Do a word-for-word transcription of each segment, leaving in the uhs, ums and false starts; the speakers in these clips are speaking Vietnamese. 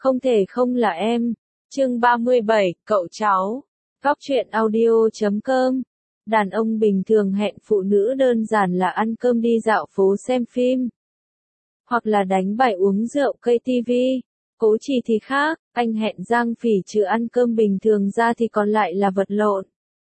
Không thể không là em. Chương ba mươi bảy, cậu cháu. Góc truyện audio chấm com. Đàn ông bình thường hẹn phụ nữ đơn giản là ăn cơm đi dạo phố xem phim. Hoặc là đánh bài uống rượu cây tivi. Cố Trì thì khác, anh hẹn Giang Phỉ trừ ăn cơm bình thường ra thì còn lại là vật lộn.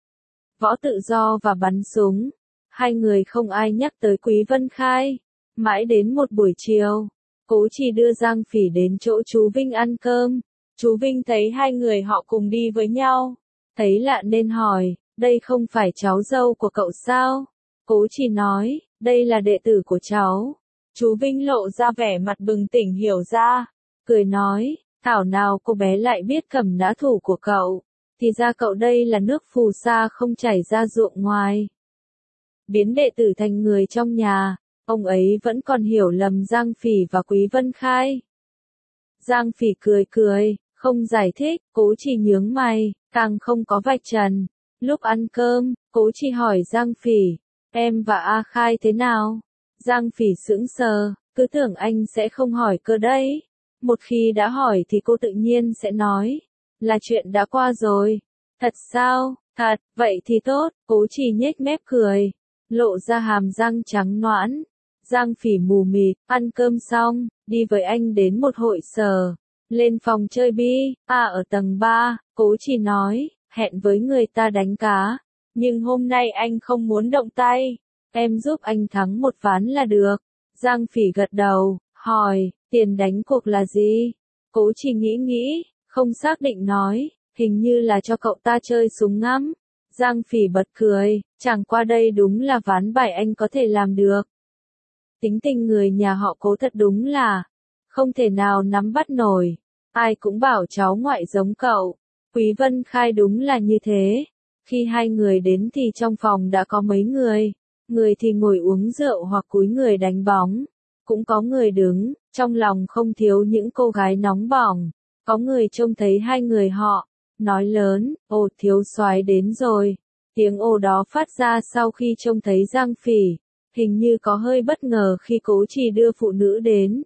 Võ tự do và bắn súng. Hai người không ai nhắc tới Quý Vân Khai. Mãi đến một buổi chiều, Cố Trì đưa Giang Phỉ đến chỗ chú Vinh ăn cơm. Chú Vinh thấy hai người họ cùng đi với nhau. Thấy lạ nên hỏi, đây không phải cháu dâu của cậu sao? Cố Trì nói, đây là đệ tử của cháu. Chú Vinh lộ ra vẻ mặt bừng tỉnh hiểu ra. Cười nói, thảo nào cô bé lại biết cầm nã thủ của cậu. Thì ra cậu đây là nước phù sa không chảy ra ruộng ngoài. Biến đệ tử thành người trong nhà, ông ấy vẫn còn hiểu lầm Giang Phỉ và Quý Vân Khai. Giang Phỉ cười cười, không giải thích, Cố Trì nhướng mày, càng không có vạch trần. Lúc ăn cơm, Cố Trì hỏi Giang Phỉ, em và A Khai thế nào? Giang Phỉ sững sờ, cứ tưởng anh sẽ không hỏi cơ đấy. Một khi đã hỏi thì cô tự nhiên sẽ nói, là chuyện đã qua rồi. Thật sao? Thật, vậy thì tốt. Cố Trì nhếch mép cười, lộ ra hàm răng trắng nõn. Giang Phỉ mù mịt, ăn cơm xong, đi với anh đến một hội sở. Lên phòng chơi bi, à ở tầng ba, Cố Trì nói, hẹn với người ta đánh cá. Nhưng hôm nay anh không muốn động tay. Em giúp anh thắng một ván là được. Giang Phỉ gật đầu, hỏi, tiền đánh cuộc là gì? Cố Trì nghĩ nghĩ, không xác định nói, hình như là cho cậu ta chơi súng ngắm. Giang Phỉ bật cười, chẳng qua đây đúng là ván bài anh có thể làm được. Tính tình người nhà họ Cố thật đúng là không thể nào nắm bắt nổi. Ai cũng bảo cháu ngoại giống cậu. Quý Vân Khai đúng là như thế. Khi hai người đến thì trong phòng đã có mấy người. Người thì ngồi uống rượu hoặc cúi người đánh bóng. Cũng có người đứng, trong lòng không thiếu những cô gái nóng bỏng. Có người trông thấy hai người họ, nói lớn, ồ thiếu soái đến rồi. Tiếng ồ đó phát ra sau khi trông thấy Giang Phỉ. Hình như có hơi bất ngờ khi Cố Trì đưa phụ nữ đến.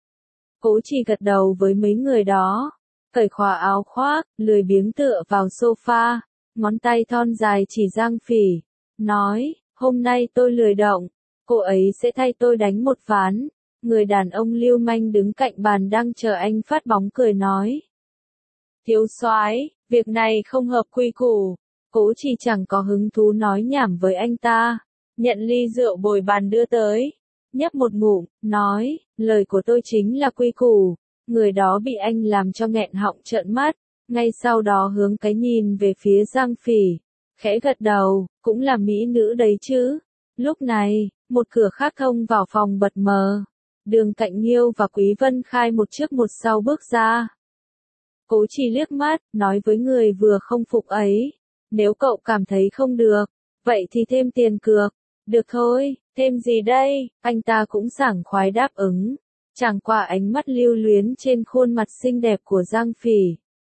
Cố Trì gật đầu với mấy người đó, cởi khóa áo khoác, lười biếng tựa vào sofa, ngón tay thon dài chỉ Giang Phỉ, nói, hôm nay tôi lười động, cô ấy sẽ thay tôi đánh một ván. Người đàn ông lưu manh đứng cạnh bàn đang chờ anh phát bóng cười nói. Thiếu soái, việc này không hợp quy củ. Cố Trì chẳng có hứng thú nói nhảm với anh ta. Nhận ly rượu bồi bàn đưa tới, nhấp một ngụm, nói, lời của tôi chính là quy củ. Người đó bị anh làm cho nghẹn họng trợn mắt, ngay sau đó hướng cái nhìn về phía Giang Phỉ, khẽ gật đầu, cũng là mỹ nữ đấy chứ. Lúc này, một cửa khác thông vào phòng bật mờ. Đường Cạnh Nghiêu và Quý Vân Khai một trước một sau bước ra. Cố Trì liếc mắt, nói với người vừa không phục ấy, nếu cậu cảm thấy không được, vậy thì thêm tiền cược. Được thôi, thêm gì đây? Anh ta cũng sảng khoái đáp ứng. Chẳng qua ánh mắt lưu luyến trên khuôn mặt xinh đẹp của Giang Phỉ.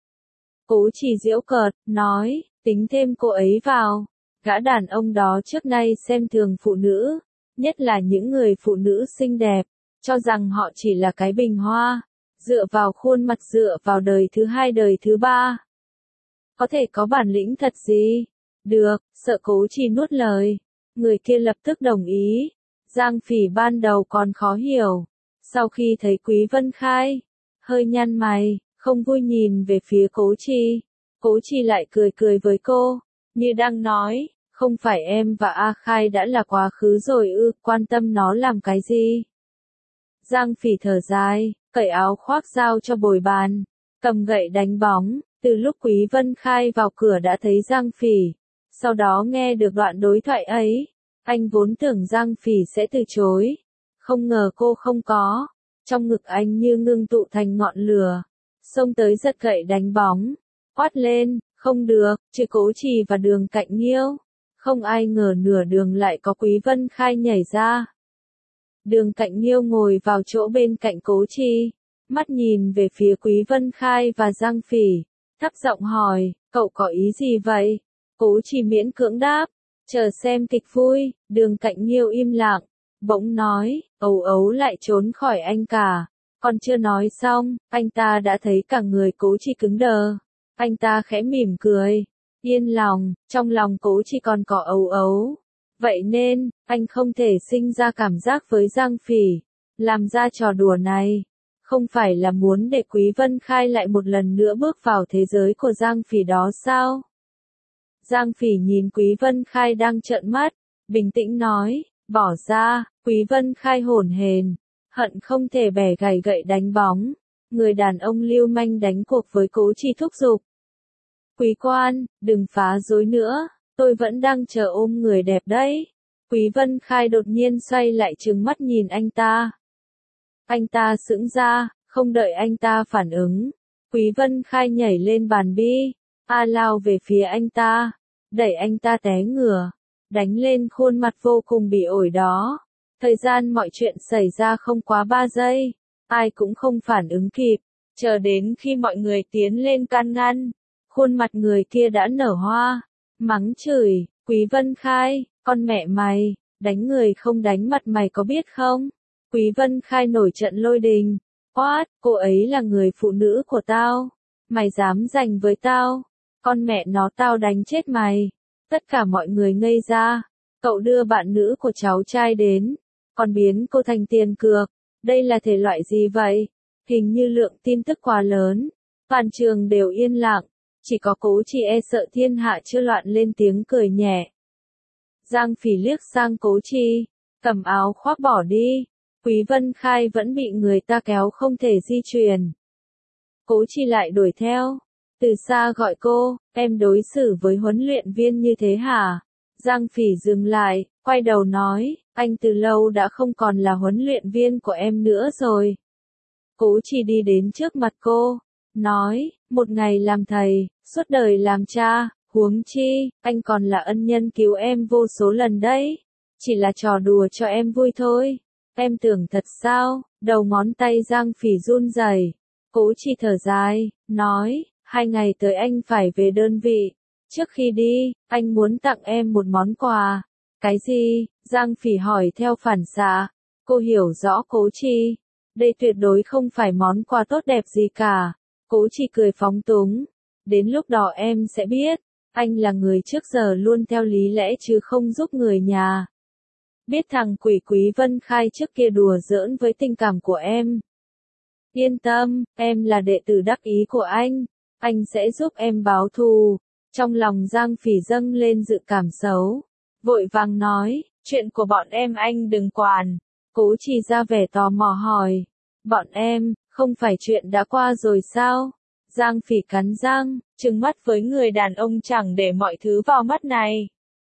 Cố Trì giễu cợt, nói, tính thêm cô ấy vào. Gã đàn ông đó trước nay xem thường phụ nữ, nhất là những người phụ nữ xinh đẹp, cho rằng họ chỉ là cái bình hoa, dựa vào khuôn mặt dựa vào đời thứ hai đời thứ ba. Có thể có bản lĩnh thật gì? Được, sợ Cố Trì nuốt lời. Người kia lập tức đồng ý. Giang Phỉ ban đầu còn khó hiểu. Sau khi thấy Quý Vân Khai, hơi nhăn mày, không vui nhìn về phía Cố Trì. Cố Trì lại cười cười với cô, như đang nói, không phải em và A Khai đã là quá khứ rồi ư, quan tâm nó làm cái gì? Giang Phỉ thở dài, cởi áo khoác giao cho bồi bàn, cầm gậy đánh bóng. Từ lúc Quý Vân Khai vào cửa đã thấy Giang Phỉ. Sau đó nghe được đoạn đối thoại ấy, anh vốn tưởng Giang Phỉ sẽ từ chối. Không ngờ cô không có. Trong ngực anh như ngưng tụ thành ngọn lửa. Xông tới giật gậy đánh bóng. Quát lên, không được, trừ Cố Trì và Đường Cạnh Nghiêu. Không ai ngờ nửa đường lại có Quý Vân Khai nhảy ra. Đường Cạnh Nghiêu ngồi vào chỗ bên cạnh Cố Trì. Mắt nhìn về phía Quý Vân Khai và Giang Phỉ. Thấp giọng hỏi, cậu có ý gì vậy? Cố Trì miễn cưỡng đáp, chờ xem kịch vui. Đường Cạnh Nghiêu im lặng, bỗng nói, ấu ấu lại trốn khỏi anh cả. Còn chưa nói xong, anh ta đã thấy cả người Cố Chi cứng đờ. Anh ta khẽ mỉm cười. Yên lòng, trong lòng Cố Chi còn có ấu ấu. Vậy nên, anh không thể sinh ra cảm giác với Giang Phỉ. Làm ra trò đùa này. Không phải là muốn để Quý Vân Khai lại một lần nữa bước vào thế giới của Giang Phỉ đó sao? Giang Phỉ nhìn Quý Vân Khai đang trợn mắt, bình tĩnh nói, bỏ ra. Quý Vân Khai hổn hển, hận không thể bẻ gậy gậy đánh bóng. Người đàn ông lưu manh đánh cuộc với Cố Chi thúc giục. Quý quan, đừng phá rối nữa, tôi vẫn đang chờ ôm người đẹp đấy. Quý Vân Khai đột nhiên xoay lại trừng mắt nhìn anh ta. Anh ta sững ra, không đợi anh ta phản ứng. Quý Vân Khai nhảy lên bàn bi, a lao về phía anh ta, đẩy anh ta té ngửa, đánh lên khuôn mặt vô cùng bị ổi đó. Thời gian mọi chuyện xảy ra không quá ba giây, ai cũng không phản ứng kịp, chờ đến khi mọi người tiến lên can ngăn, khuôn mặt người kia đã nở hoa, mắng chửi, Quý Vân Khai, con mẹ mày, đánh người không đánh mặt mày có biết không? Quý Vân Khai nổi trận lôi đình, quát, cô ấy là người phụ nữ của tao, mày dám giành với tao, con mẹ nó tao đánh chết mày. Tất cả mọi người ngây ra, cậu đưa bạn nữ của cháu trai đến, còn biến cô thành tiền cược, đây là thể loại gì vậy? Hình như lượng tin tức quá lớn, toàn trường đều yên lặng, chỉ có Cố Chi e sợ thiên hạ chưa loạn lên tiếng cười nhẹ. Giang Phỉ liếc sang Cố Chi, cầm áo khoác bỏ đi. Quý Vân Khai vẫn bị người ta kéo không thể di chuyển. Cố Chi lại đuổi theo, từ xa gọi cô, em đối xử với huấn luyện viên như thế hả? Giang Phỉ dừng lại, quay đầu nói, anh từ lâu đã không còn là huấn luyện viên của em nữa rồi. Cố Chi đi đến trước mặt cô, nói, một ngày làm thầy, suốt đời làm cha, huống chi, anh còn là ân nhân cứu em vô số lần đấy. Chỉ là trò đùa cho em vui thôi. Em tưởng thật sao? Đầu ngón tay Giang Phỉ run rẩy. Cố Chi thở dài, nói, hai ngày tới anh phải về đơn vị. Trước khi đi, anh muốn tặng em một món quà. Cái gì? Giang Phỉ hỏi theo phản xạ. Cô hiểu rõ Cố Chi. Đây tuyệt đối không phải món quà tốt đẹp gì cả. Cố Chi cười phóng túng. Đến lúc đó em sẽ biết. Anh là người trước giờ luôn theo lý lẽ chứ không giúp người nhà. Biết thằng quỷ Quý Vân Khai trước kia đùa giỡn với tình cảm của em. Yên tâm, em là đệ tử đắc ý của anh. Anh sẽ giúp em báo thù. Trong lòng Giang Phỉ dâng lên dự cảm xấu. Vội vàng nói, chuyện của bọn em anh đừng quản. Cố Chi ra vẻ tò mò hỏi. Bọn em, không phải chuyện đã qua rồi sao? Giang Phỉ cắn răng, trừng mắt với người đàn ông chẳng để mọi thứ vào mắt này.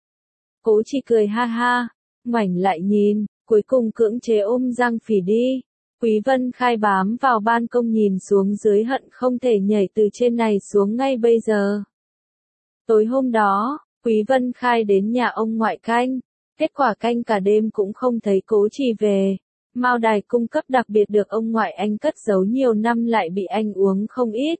Cố Chi cười ha ha, ngoảnh lại nhìn, cuối cùng cưỡng chế ôm Giang Phỉ đi. Quý Vân Khai bám vào ban công nhìn xuống dưới hận không thể nhảy từ trên này xuống ngay bây giờ. Tối hôm đó, Quý Vân Khai đến nhà ông ngoại canh, kết quả canh cả đêm cũng không thấy Cố Chi về. Mao đài cung cấp đặc biệt được ông ngoại anh cất giấu nhiều năm lại bị anh uống không ít.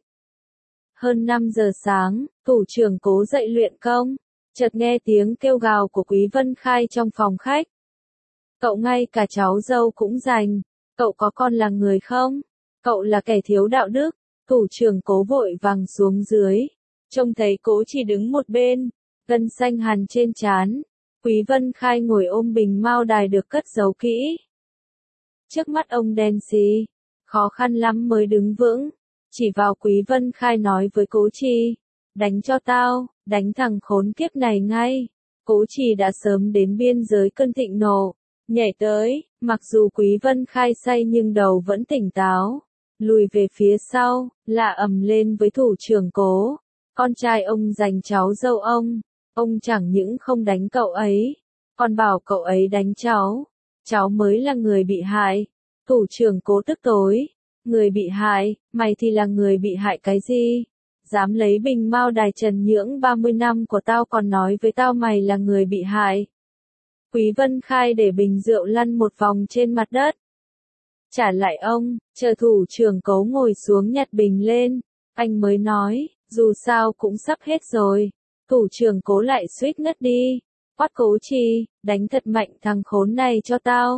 Hơn năm giờ sáng, thủ trưởng Cố dậy luyện công, chợt nghe tiếng kêu gào của Quý Vân Khai trong phòng khách. Cậu ngay cả cháu dâu cũng giành, cậu có con là người không? Cậu là kẻ thiếu đạo đức. Thủ trưởng Cố vội vàng xuống dưới, trông thấy Cố chỉ đứng một bên, gân xanh hằn trên trán. Quý Vân Khai ngồi ôm bình mao đài được cất giấu kỹ. Trước mắt ông đen xì, khó khăn lắm mới đứng vững, chỉ vào Quý Vân Khai nói với Cố Chi, đánh cho tao, đánh thằng khốn kiếp này ngay. Cố Chi đã sớm đến biên giới cơn thịnh nộ, nhảy tới, mặc dù Quý Vân Khai say nhưng đầu vẫn tỉnh táo, lùi về phía sau, lạ ầm lên với thủ trưởng Cố, con trai ông giành cháu dâu ông, ông chẳng những không đánh cậu ấy, còn bảo cậu ấy đánh cháu, cháu mới là người bị hại. Thủ trưởng Cố tức tối, người bị hại, mày thì là người bị hại cái gì? Dám lấy bình mao đài trần nhưỡng ba mươi năm của tao còn nói với tao mày là người bị hại. Quý Vân Khai để bình rượu lăn một vòng trên mặt đất. Trả lại ông, chờ thủ trưởng Cố ngồi xuống nhặt bình lên, anh mới nói, dù sao cũng sắp hết rồi. Thủ trưởng Cố lại suýt ngất đi, quát Cố Chi, đánh thật mạnh thằng khốn này cho tao.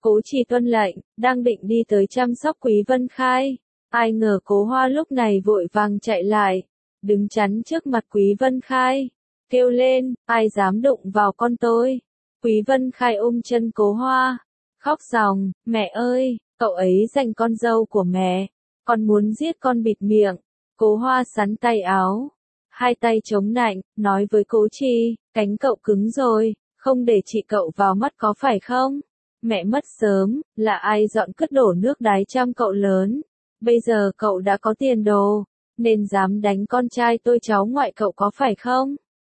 Cố Trì tuân lệnh, đang định đi tới chăm sóc Quý Vân Khai. Ai ngờ Cố Hoa lúc này vội vàng chạy lại, đứng chắn trước mặt Quý Vân Khai, kêu lên, ai dám đụng vào con tôi. Quý Vân Khai ôm chân Cố Hoa, khóc ròng, mẹ ơi, cậu ấy giành con dâu của mẹ, con muốn giết con bịt miệng. Cố Hoa sắn tay áo, hai tay chống nạnh, nói với Cố Trì, cánh cậu cứng rồi, không để chị cậu vào mắt có phải không? Mẹ mất sớm, là ai dọn cất đổ nước đái chăm cậu lớn. Bây giờ cậu đã có tiền đồ, nên dám đánh con trai tôi cháu ngoại cậu có phải không?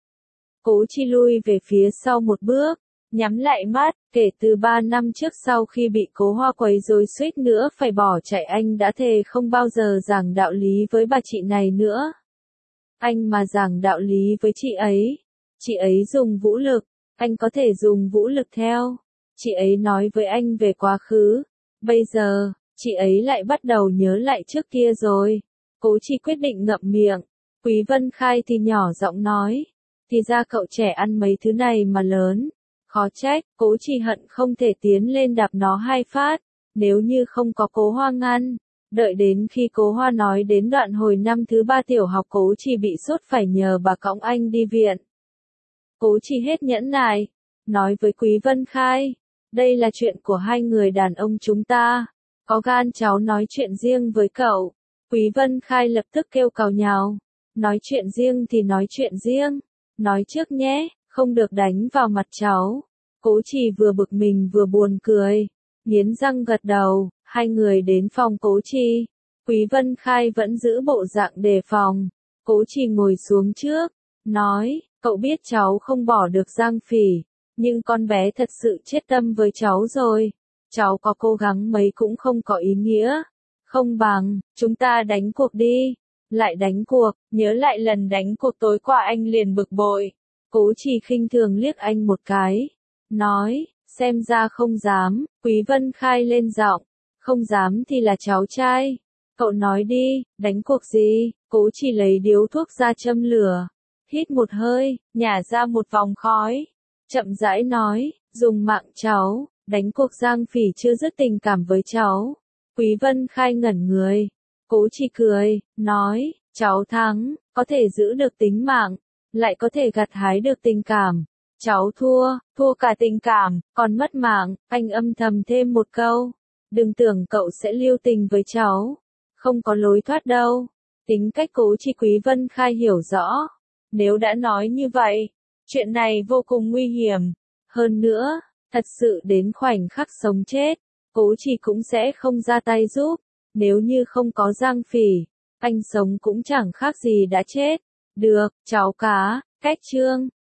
Cố Chi lui về phía sau một bước, nhắm lại mắt, kể từ ba năm trước sau khi bị Cố Hoa quấy rối suýt nữa phải bỏ chạy anh đã thề không bao giờ giảng đạo lý với bà chị này nữa. Anh mà giảng đạo lý với chị ấy, chị ấy dùng vũ lực, anh có thể dùng vũ lực theo. Chị ấy nói với anh về quá khứ, bây giờ, chị ấy lại bắt đầu nhớ lại trước kia rồi. Cố Chi quyết định ngậm miệng. Quý Vân Khai thì nhỏ giọng nói, thì ra cậu trẻ ăn mấy thứ này mà lớn. Khó trách, Cố Chi hận không thể tiến lên đạp nó hai phát, nếu như không có Cố Hoa ngăn. Đợi đến khi Cố Hoa nói đến đoạn hồi năm thứ ba tiểu học Cố Chi bị sốt phải nhờ bà cõng anh đi viện. Cố Chi hết nhẫn nại, nói với Quý Vân Khai, đây là chuyện của hai người đàn ông chúng ta, có gan cháu nói chuyện riêng với cậu. Quý Vân Khai lập tức kêu càu nhào, nói chuyện riêng thì nói chuyện riêng, nói trước nhé, không được đánh vào mặt cháu. Cố Trì vừa bực mình vừa buồn cười, nghiến răng gật đầu, hai người đến phòng Cố Trì. Quý Vân Khai vẫn giữ bộ dạng đề phòng, Cố Trì ngồi xuống trước, nói, cậu biết cháu không bỏ được Giang Phỉ, nhưng con bé thật sự chết tâm với cháu rồi, cháu có cố gắng mấy cũng không có ý nghĩa, không bằng, chúng ta đánh cuộc đi. Lại đánh cuộc, nhớ lại lần đánh cuộc tối qua anh liền bực bội. Cố Trì khinh thường liếc anh một cái, nói, xem ra không dám. Quý Vân Khai lên giọng, không dám thì là cháu trai. Cậu nói đi, đánh cuộc gì? Cố Trì lấy điếu thuốc ra châm lửa, hít một hơi, nhả ra một vòng khói, chậm rãi nói, dùng mạng cháu, đánh cuộc Giang Phỉ chưa dứt tình cảm với cháu. Quý Vân Khai ngẩn người, Cố Trì cười, nói, cháu thắng, có thể giữ được tính mạng, lại có thể gặt hái được tình cảm. Cháu thua, thua cả tình cảm, còn mất mạng. Anh âm thầm thêm một câu, đừng tưởng cậu sẽ lưu tình với cháu, không có lối thoát đâu. Tính cách Cố Trì Quý Vân Khai hiểu rõ, nếu đã nói như vậy, chuyện này vô cùng nguy hiểm. Hơn nữa, thật sự đến khoảnh khắc sống chết, Cố Trì cũng sẽ không ra tay giúp. Nếu như không có Giang Phỉ, anh sống cũng chẳng khác gì đã chết. Được, cháu cá, cách chương.